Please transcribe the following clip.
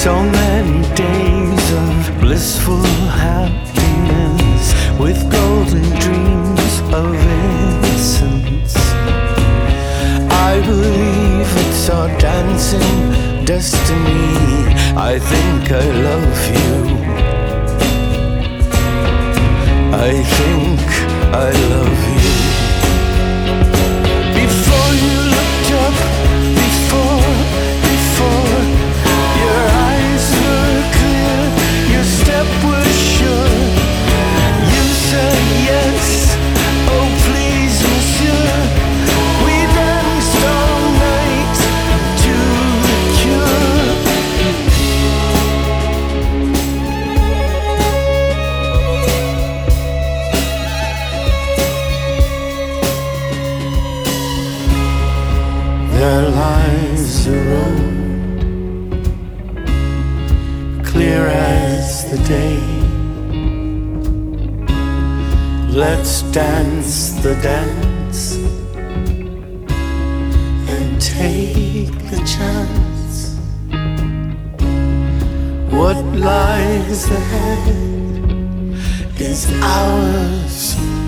So many days of blissful happiness with golden dreams of innocence. I believe it's our dancing destiny. I think I love you. I think I love you. Before you looked up, before your eyes were clear, your step was sure. You said yes, oh please monsieur. We danced all night to the cure. There lies a road, clear as the day. Let's dance the dance and take the chance. What lies ahead is ours